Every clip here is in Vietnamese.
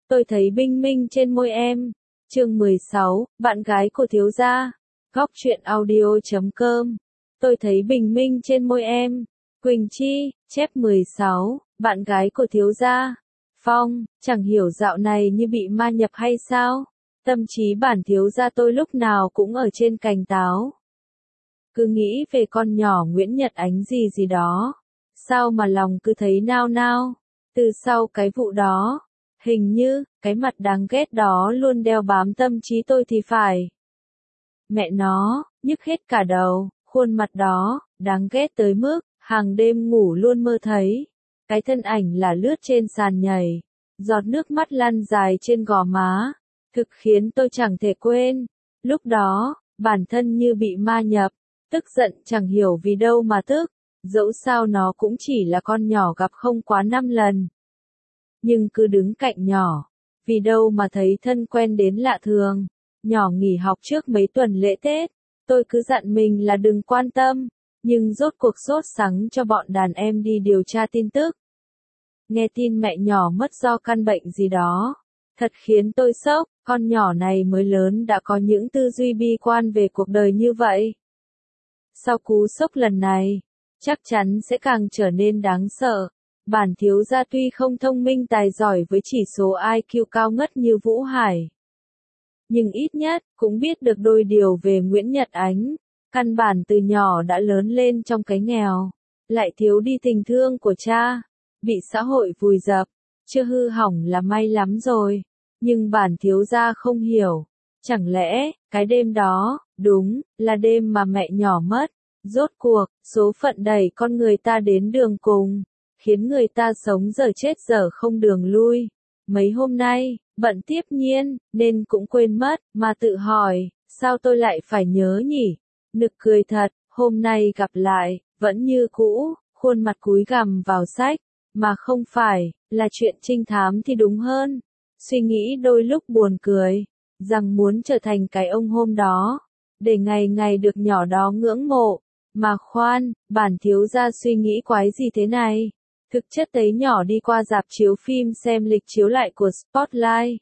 Tôi thấy bình minh trên môi em. Chương 16, bạn gái của thiếu gia. Góc truyện audio.com. Tôi thấy bình minh trên môi em. Quỳnh Chi, chép 16, bạn gái của thiếu gia. Phong, chẳng hiểu dạo này như bị ma nhập hay sao? Tâm trí bản thiếu gia tôi lúc nào cũng ở trên cành táo. Cứ nghĩ về con nhỏ Nguyễn Nhật Ánh gì gì đó. Sao mà lòng cứ thấy nao nao. Từ sau cái vụ đó, hình như, cái mặt đáng ghét đó luôn đeo bám tâm trí tôi thì phải. Mẹ nó, nhức hết cả đầu, khuôn mặt đó, đáng ghét tới mức, hàng đêm ngủ luôn mơ thấy. Cái thân ảnh là lướt trên sàn nhảy, giọt nước mắt lăn dài trên gò má, thực khiến tôi chẳng thể quên. Lúc đó, bản thân như bị ma nhập, tức giận chẳng hiểu vì đâu mà tức, dẫu sao nó cũng chỉ là con nhỏ gặp không quá 5 lần. Nhưng cứ đứng cạnh nhỏ, vì đâu mà thấy thân quen đến lạ thường. Nhỏ nghỉ học trước mấy tuần lễ Tết, tôi cứ dặn mình là đừng quan tâm, nhưng rốt cuộc sốt sắng cho bọn đàn em đi điều tra tin tức. Nghe tin mẹ nhỏ mất do căn bệnh gì đó, thật khiến tôi sốc, con nhỏ này mới lớn đã có những tư duy bi quan về cuộc đời như vậy. Sau cú sốc lần này, chắc chắn sẽ càng trở nên đáng sợ. Bản thiếu gia tuy không thông minh tài giỏi với chỉ số IQ cao ngất như Vũ Hải, nhưng ít nhất cũng biết được đôi điều về Nguyễn Nhật Ánh. Căn bản từ nhỏ đã lớn lên trong cái nghèo, lại thiếu đi tình thương của cha, bị xã hội vùi dập, chưa hư hỏng là may lắm rồi. Nhưng bản thiếu gia không hiểu, chẳng lẽ, cái đêm đó, đúng, là đêm mà mẹ nhỏ mất. Rốt cuộc, số phận đẩy con người ta đến đường cùng, khiến người ta sống dở chết dở không đường lui. Mấy hôm nay, bận tiếp nhiên, nên cũng quên mất, mà tự hỏi, sao tôi lại phải nhớ nhỉ? Nực cười thật, hôm nay gặp lại, vẫn như cũ, khuôn mặt cúi gằm vào sách, mà không phải, là chuyện trinh thám thì đúng hơn. Suy nghĩ đôi lúc buồn cười, rằng muốn trở thành cái ông hôm đó, để ngày ngày được nhỏ đó ngưỡng mộ. Mà khoan, bản thiếu gia suy nghĩ quái gì thế này? Thực chất thấy nhỏ đi qua rạp chiếu phim xem lịch chiếu lại của Spotlight,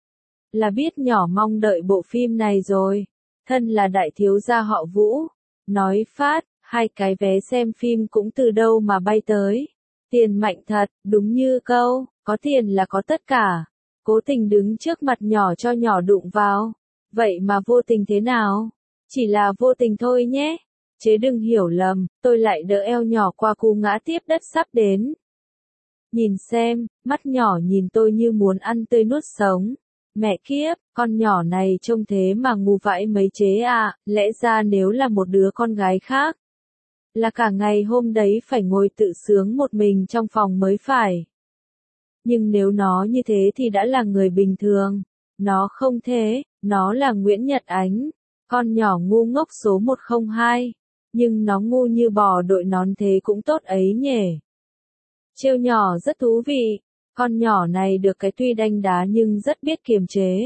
là biết nhỏ mong đợi bộ phim này rồi. Thân là đại thiếu gia họ Vũ, nói phát, 2 cái vé xem phim cũng từ đâu mà bay tới. Tiền mạnh thật, đúng như câu, có tiền là có tất cả. Cố tình đứng trước mặt nhỏ cho nhỏ đụng vào. Vậy mà vô tình thế nào? Chỉ là vô tình thôi nhé. Chế đừng hiểu lầm, tôi lại đỡ eo nhỏ qua cú ngã tiếp đất sắp đến. Nhìn xem, mắt nhỏ nhìn tôi như muốn ăn tươi nuốt sống. Mẹ kiếp, con nhỏ này trông thế mà ngu vãi mấy chế à, lẽ ra nếu là một đứa con gái khác, là cả ngày hôm đấy phải ngồi tự sướng một mình trong phòng mới phải. Nhưng nếu nó như thế thì đã là người bình thường. Nó không thế, nó là Nguyễn Nhật Ánh, con nhỏ ngu ngốc số 102. Nhưng nó ngu như bò đội nón thế cũng tốt ấy nhỉ. Trêu nhỏ rất thú vị, con nhỏ này được cái tuy đanh đá nhưng rất biết kiềm chế.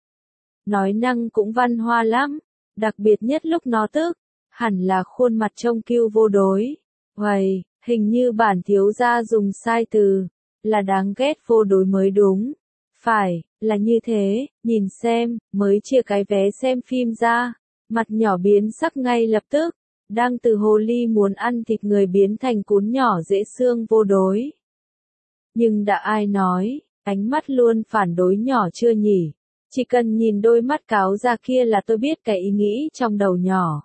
Nói năng cũng văn hoa lắm, đặc biệt nhất lúc nó tức, hẳn là khuôn mặt trông kiêu vô đối. Uầy, hình như bản thiếu gia dùng sai từ, là đáng ghét vô đối mới đúng. Phải, là như thế, nhìn xem, mới chia cái vé xem phim ra, mặt nhỏ biến sắc ngay lập tức. Đang từ hồ ly muốn ăn thịt người biến thành cún nhỏ dễ xương vô đối. Nhưng đã ai nói, ánh mắt luôn phản đối nhỏ chưa nhỉ? Chỉ cần nhìn đôi mắt cáo ra kia là tôi biết cái ý nghĩ trong đầu nhỏ.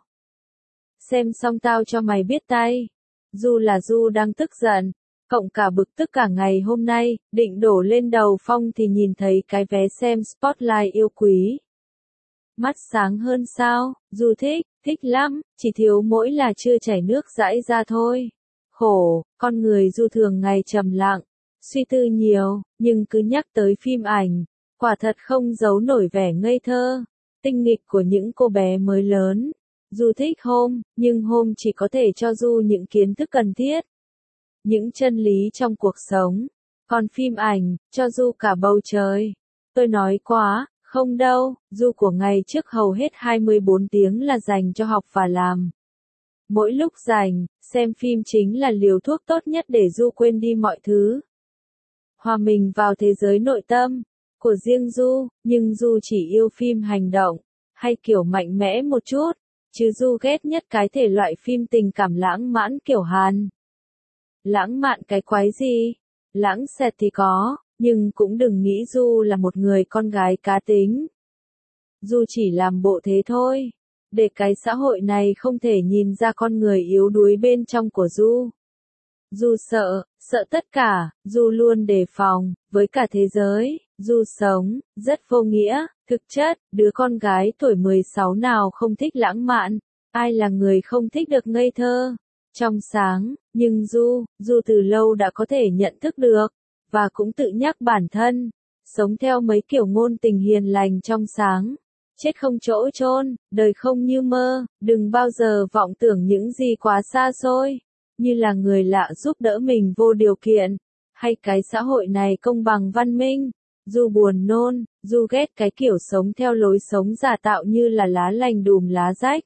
Xem xong tao cho mày biết tay. Du là Du đang tức giận, cộng cả bực tức cả ngày hôm nay, định đổ lên đầu Phong thì nhìn thấy cái vé xem Spotlight yêu quý. Mắt sáng hơn sao, Du thích lắm, chỉ thiếu mỗi là chưa chảy nước dãi ra thôi. Khổ, con người Du thường ngày trầm lặng, suy tư nhiều, nhưng cứ nhắc tới phim ảnh, quả thật không giấu nổi vẻ ngây thơ, tinh nghịch của những cô bé mới lớn. Du thích hôm, nhưng hôm chỉ có thể cho Du những kiến thức cần thiết, những chân lý trong cuộc sống. Còn phim ảnh, cho Du cả bầu trời. Tôi nói quá. Không đâu, Du của ngày trước hầu hết 24 tiếng là dành cho học và làm. Mỗi lúc rảnh, xem phim chính là liều thuốc tốt nhất để Du quên đi mọi thứ. Hòa mình vào thế giới nội tâm của riêng Du, nhưng Du chỉ yêu phim hành động, hay kiểu mạnh mẽ một chút, chứ Du ghét nhất cái thể loại phim tình cảm lãng mạn kiểu Hàn. Lãng mạn cái quái gì? Lãng xẹt thì có, nhưng cũng đừng nghĩ Du là một người con gái cá tính. Du chỉ làm bộ thế thôi, để cái xã hội này không thể nhìn ra con người yếu đuối bên trong của Du. Du sợ tất cả, Du luôn đề phòng, với cả thế giới, Du sống, rất vô nghĩa, thực chất, đứa con gái tuổi 16 nào không thích lãng mạn, ai là người không thích được ngây thơ, trong sáng, nhưng Du từ lâu đã có thể nhận thức được, và cũng tự nhắc bản thân, sống theo mấy kiểu ngôn tình hiền lành trong sáng. Chết không chỗ chôn, đời không như mơ, đừng bao giờ vọng tưởng những gì quá xa xôi, như là người lạ giúp đỡ mình vô điều kiện, hay cái xã hội này công bằng văn minh. Du buồn nôn, Du ghét cái kiểu sống theo lối sống giả tạo như là lá lành đùm lá rách.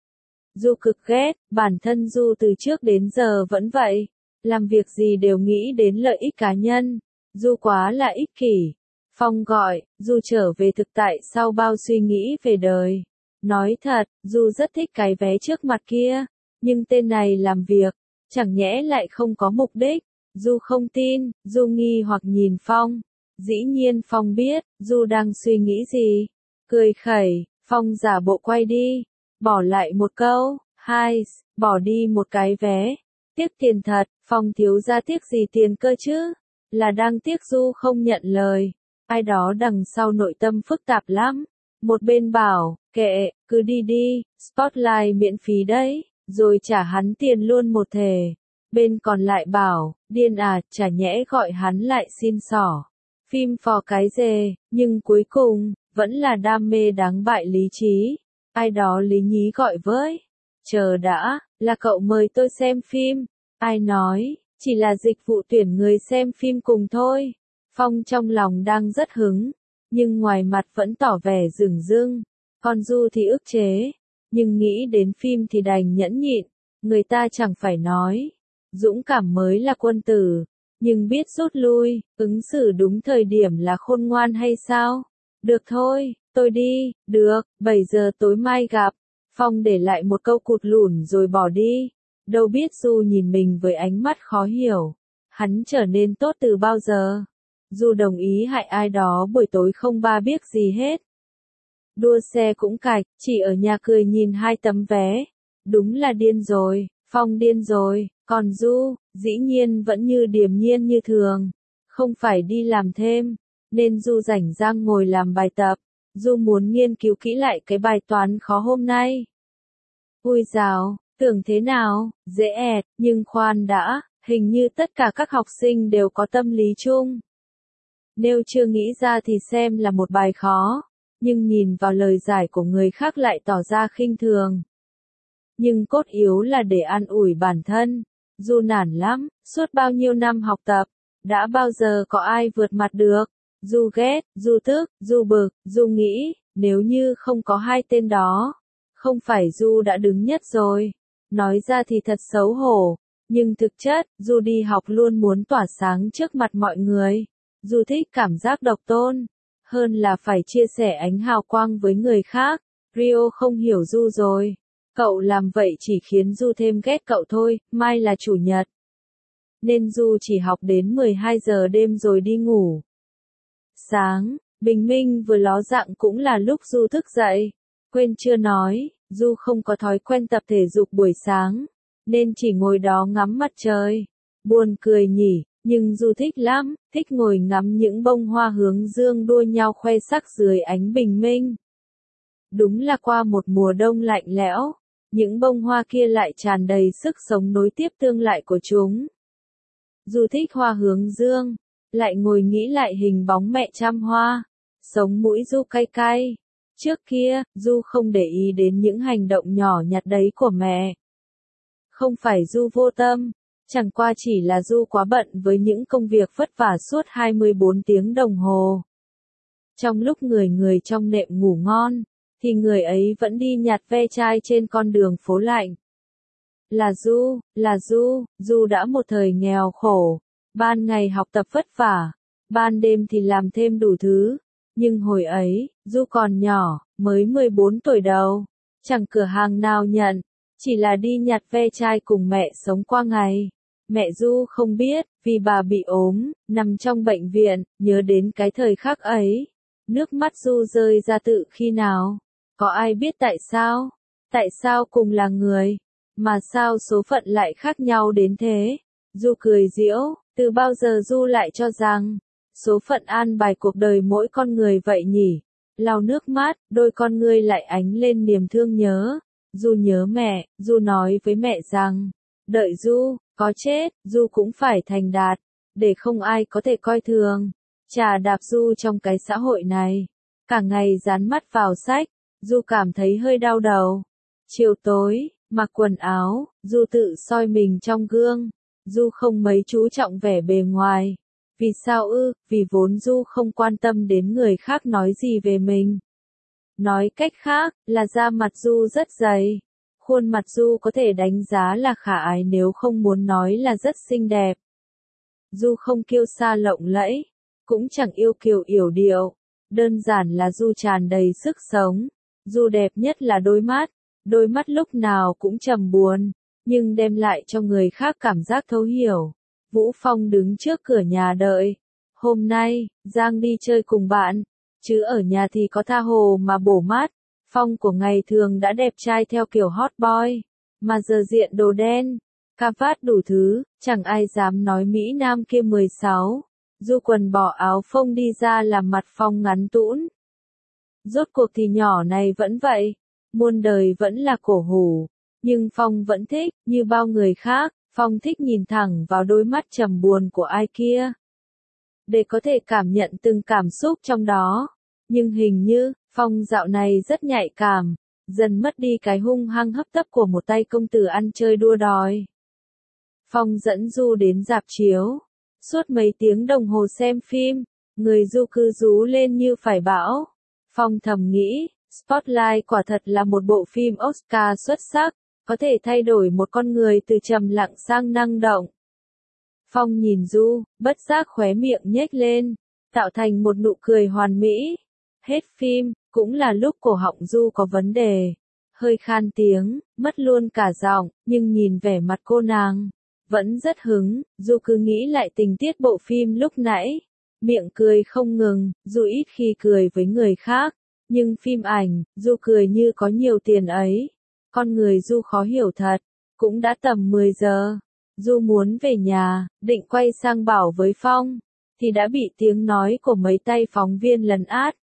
Du cực ghét, bản thân Du từ trước đến giờ vẫn vậy, làm việc gì đều nghĩ đến lợi ích cá nhân, Du quá là ích kỷ. Phong gọi, Du trở về thực tại sau bao suy nghĩ về đời. Nói thật, Du rất thích cái vé trước mặt kia, nhưng tên này làm việc, chẳng nhẽ lại không có mục đích. Du không tin, Du nghi hoặc nhìn Phong. Dĩ nhiên Phong biết, Du đang suy nghĩ gì. Cười khẩy, Phong giả bộ quay đi, bỏ lại một câu, hai, bỏ đi một cái vé. Tiếc tiền thật, Phong thiếu ra tiếc gì tiền cơ chứ? Là đang tiếc Du không nhận lời. Ai đó đằng sau nội tâm phức tạp lắm. Một bên bảo, kệ, cứ đi đi, spotlight miễn phí đấy, rồi trả hắn tiền luôn một thể. Bên còn lại bảo, điên à, chả nhẽ gọi hắn lại xin xỏ. Phim phò cái dề, nhưng cuối cùng, vẫn là đam mê đáng bại lý trí. Ai đó lý nhí gọi với. Chờ đã, là cậu mời tôi xem phim. Ai nói, chỉ là dịch vụ tuyển người xem phim cùng thôi. Phong trong lòng đang rất hứng, nhưng ngoài mặt vẫn tỏ vẻ dửng dưng. Còn Du thì ức chế, nhưng nghĩ đến phim thì đành nhẫn nhịn. Người ta chẳng phải nói, dũng cảm mới là quân tử, nhưng biết rút lui, ứng xử đúng thời điểm là khôn ngoan hay sao? Được thôi, tôi đi, được, 7 giờ tối mai gặp. Phong để lại một câu cụt lủn rồi bỏ đi. Đâu biết Du nhìn mình với ánh mắt khó hiểu. Hắn trở nên tốt từ bao giờ? Du đồng ý hại ai đó buổi tối không ba biết gì hết. Đua xe cũng cạch, chỉ ở nhà cười nhìn hai tấm vé. Đúng là điên rồi, Phong điên rồi, còn Du, dĩ nhiên vẫn như điềm nhiên như thường. Không phải đi làm thêm, nên Du rảnh rang ngồi làm bài tập. Du muốn nghiên cứu kỹ lại cái bài toán khó hôm nay. Ui dào, tưởng thế nào, dễ ẹt, nhưng khoan đã, hình như tất cả các học sinh đều có tâm lý chung. Nếu chưa nghĩ ra thì xem là một bài khó, nhưng nhìn vào lời giải của người khác lại tỏ ra khinh thường. Nhưng cốt yếu là để an ủi bản thân. Du nản lắm, suốt bao nhiêu năm học tập, đã bao giờ có ai vượt mặt được. Du ghét, Du tức, Du bực, Du nghĩ, nếu như không có hai tên đó, không phải Du đã đứng nhất rồi. Nói ra thì thật xấu hổ, nhưng thực chất, Du đi học luôn muốn tỏa sáng trước mặt mọi người. Du thích cảm giác độc tôn, hơn là phải chia sẻ ánh hào quang với người khác. Rio không hiểu Du rồi. Cậu làm vậy chỉ khiến Du thêm ghét cậu thôi, mai là chủ nhật. Nên Du chỉ học đến 12 giờ đêm rồi đi ngủ. Sáng, bình minh vừa ló dạng cũng là lúc Du thức dậy. Quên chưa nói, Du không có thói quen tập thể dục buổi sáng, nên chỉ ngồi đó ngắm mặt trời. Buồn cười nhỉ, nhưng Du thích lắm, thích ngồi ngắm những bông hoa hướng dương đua nhau khoe sắc dưới ánh bình minh. Đúng là qua một mùa đông lạnh lẽo, những bông hoa kia lại tràn đầy sức sống nối tiếp tương lại của chúng. Du thích hoa hướng dương, lại ngồi nghĩ lại hình bóng mẹ chăm hoa, sống mũi Du cay cay. Trước kia, Du không để ý đến những hành động nhỏ nhặt đấy của mẹ. Không phải Du vô tâm, chẳng qua chỉ là Du quá bận với những công việc vất vả suốt 24 tiếng đồng hồ. Trong lúc người trong nệm ngủ ngon, thì người ấy vẫn đi nhặt ve chai trên con đường phố lạnh. Là Du đã một thời nghèo khổ, ban ngày học tập vất vả, ban đêm thì làm thêm đủ thứ, Nhưng hồi ấy, Du còn nhỏ, mới 14 tuổi đầu. Chẳng cửa hàng nào nhận, chỉ là đi nhặt ve chai cùng mẹ sống qua ngày. Mẹ Du không biết, vì bà bị ốm, nằm trong bệnh viện, nhớ đến cái thời khắc ấy. Nước mắt Du rơi ra tự khi nào? Có ai biết tại sao? Tại sao cùng là người? Mà sao số phận lại khác nhau đến thế? Du cười giễu, từ bao giờ Du lại cho rằng, số phận an bài cuộc đời mỗi con người vậy nhỉ? Lau nước mắt, đôi con ngươi lại ánh lên niềm thương nhớ. Du nhớ mẹ, Du nói với mẹ rằng, đợi Du, có chết, Du cũng phải thành đạt, để không ai có thể coi thường. Chà đạp Du trong cái xã hội này, cả ngày dán mắt vào sách, Du cảm thấy hơi đau đầu. Chiều tối, mặc quần áo, Du tự soi mình trong gương. Du không mấy chú trọng vẻ bề ngoài. Vì sao ư? Vì vốn Du không quan tâm đến người khác nói gì về mình. Nói cách khác, là da mặt Du rất dày. Khuôn mặt Du có thể đánh giá là khả ái nếu không muốn nói là rất xinh đẹp. Du không kiêu sa lộng lẫy, cũng chẳng yêu kiều yểu điệu. Đơn giản là Du tràn đầy sức sống. Du đẹp nhất là đôi mắt lúc nào cũng trầm buồn, nhưng đem lại cho người khác cảm giác thấu hiểu. Vũ Phong đứng trước cửa nhà đợi. Hôm nay, Giang đi chơi cùng bạn, chứ ở nhà thì có tha hồ mà bổ mát. Phong của ngày thường đã đẹp trai theo kiểu hot boy, mà giờ diện đồ đen, cà vạt đủ thứ, chẳng ai dám nói Mỹ Nam kia 16. Du quần bỏ áo phông đi ra làm mặt Phong ngắn tũn. Rốt cuộc thì nhỏ này vẫn vậy, muôn đời vẫn là cổ hủ, nhưng Phong vẫn thích, như bao người khác, Phong thích nhìn thẳng vào đôi mắt trầm buồn của ai kia, để có thể cảm nhận từng cảm xúc trong đó. Nhưng hình như, Phong dạo này rất nhạy cảm, dần mất đi cái hung hăng hấp tấp của một tay công tử ăn chơi đua đòi. Phong dẫn Du đến rạp chiếu, suốt mấy tiếng đồng hồ xem phim, người Du cứ rú lên như phải bão. Phong thầm nghĩ, Spotlight quả thật là một bộ phim Oscar xuất sắc, có thể thay đổi một con người từ trầm lặng sang năng động. Phong nhìn Du, bất giác khóe miệng nhếch lên, tạo thành một nụ cười hoàn mỹ. Hết phim, cũng là lúc cổ họng Du có vấn đề, hơi khan tiếng, mất luôn cả giọng, nhưng nhìn vẻ mặt cô nàng, vẫn rất hứng. Du cứ nghĩ lại tình tiết bộ phim lúc nãy, miệng cười không ngừng. Du ít khi cười với người khác, nhưng phim ảnh, Du cười như có nhiều tiền ấy. Con người Du khó hiểu thật. Cũng đã tầm 10 giờ, Du muốn về nhà, định quay sang bảo với Phong, thì đã bị tiếng nói của mấy tay phóng viên lấn át.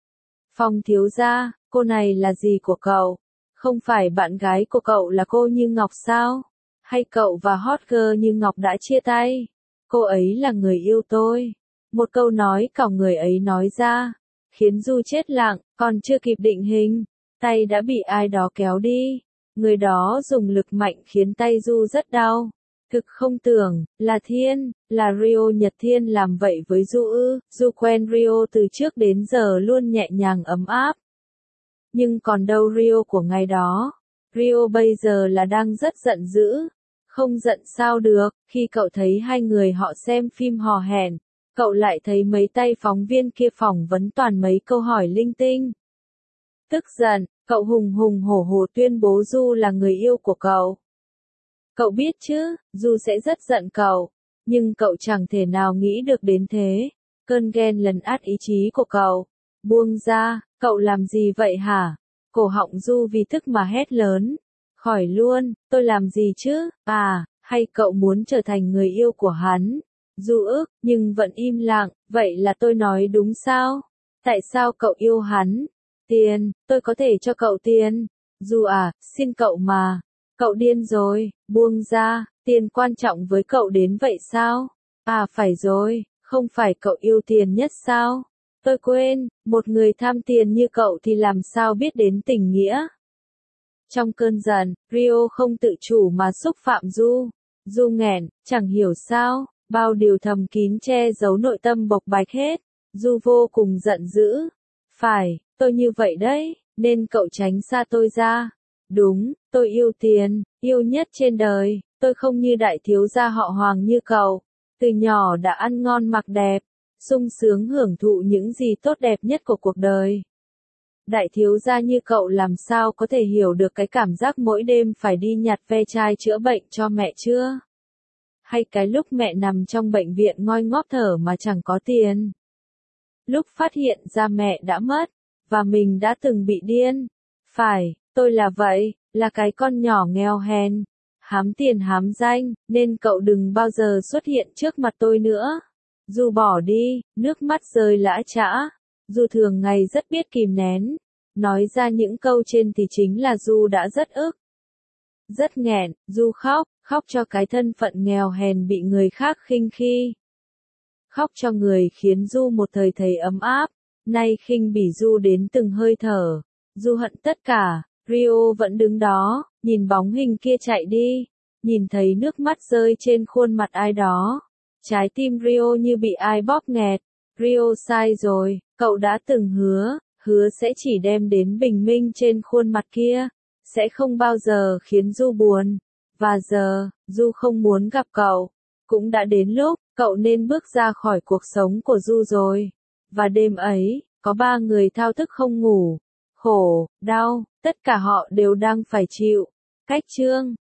Phong thiếu gia, cô này là gì của cậu? Không phải bạn gái của cậu là cô Như Ngọc sao? Hay cậu và hot girl Như Ngọc đã chia tay? Cô ấy là người yêu tôi. Một câu nói cào người ấy nói ra, khiến Du chết lặng, còn chưa kịp định hình, tay đã bị ai đó kéo đi. Người đó dùng lực mạnh khiến tay Du rất đau. Thực không tưởng, là Thiên, là Rio Nhật Thiên làm vậy với Du ư? Du quen Rio từ trước đến giờ luôn nhẹ nhàng ấm áp. Nhưng còn đâu Rio của ngày đó? Rio bây giờ là đang rất giận dữ. Không giận sao được, khi cậu thấy hai người họ xem phim hò hẹn, cậu lại thấy mấy tay phóng viên kia phỏng vấn toàn mấy câu hỏi linh tinh. Tức giận, cậu hùng hùng hổ hổ tuyên bố Du là người yêu của cậu. Cậu biết chứ, Du sẽ rất giận cậu, nhưng cậu chẳng thể nào nghĩ được đến thế. Cơn ghen lấn át ý chí của cậu. Buông ra, cậu làm gì vậy hả? Cổ họng Du vì tức mà hét lớn. Khỏi luôn, tôi làm gì chứ? À, hay cậu muốn trở thành người yêu của hắn? Du ức, nhưng vẫn im lặng, vậy là tôi nói đúng sao? Tại sao cậu yêu hắn? Tiền, tôi có thể cho cậu tiền. Du à, xin cậu mà. Cậu điên rồi, buông ra, tiền quan trọng với cậu đến vậy sao? À phải rồi, không phải cậu yêu tiền nhất sao? Tôi quên, một người tham tiền như cậu thì làm sao biết đến tình nghĩa? Trong cơn giận, Rio không tự chủ mà xúc phạm Du. Du nghẹn, chẳng hiểu sao, bao điều thầm kín che giấu nội tâm bộc bạch hết. Du vô cùng giận dữ. Phải, tôi như vậy đấy, nên cậu tránh xa tôi ra. Đúng, tôi yêu tiền, yêu nhất trên đời, tôi không như đại thiếu gia họ Hoàng như cậu. Từ nhỏ đã ăn ngon mặc đẹp, sung sướng hưởng thụ những gì tốt đẹp nhất của cuộc đời. Đại thiếu gia như cậu làm sao có thể hiểu được cái cảm giác mỗi đêm phải đi nhặt ve chai chữa bệnh cho mẹ chưa? Hay cái lúc mẹ nằm trong bệnh viện ngoi ngóp thở mà chẳng có tiền. Lúc phát hiện ra mẹ đã mất, và mình đã từng bị điên. Phải, tôi là vậy, là cái con nhỏ nghèo hèn, hám tiền hám danh, nên cậu đừng bao giờ xuất hiện trước mặt tôi nữa. Du bỏ đi, nước mắt rơi lã chã. Du thường ngày rất biết kìm nén. Nói ra những câu trên thì chính là Du đã rất ức. Rất nghẹn, Du khóc, khóc cho cái thân phận nghèo hèn bị người khác khinh khi. Khóc cho người khiến Du một thời thấy ấm áp, nay khinh bỉ Du đến từng hơi thở. Du hận tất cả, Rio vẫn đứng đó, nhìn bóng hình kia chạy đi, nhìn thấy nước mắt rơi trên khuôn mặt ai đó. Trái tim Rio như bị ai bóp nghẹt. Rio sai rồi, cậu đã từng hứa sẽ chỉ đem đến bình minh trên khuôn mặt kia, sẽ không bao giờ khiến Du buồn. Và giờ, Du không muốn gặp cậu. Cũng đã đến lúc, cậu nên bước ra khỏi cuộc sống của Du rồi. Và đêm ấy, có 3 người thao thức không ngủ. Khổ, đau, tất cả họ đều đang phải chịu. Cách chương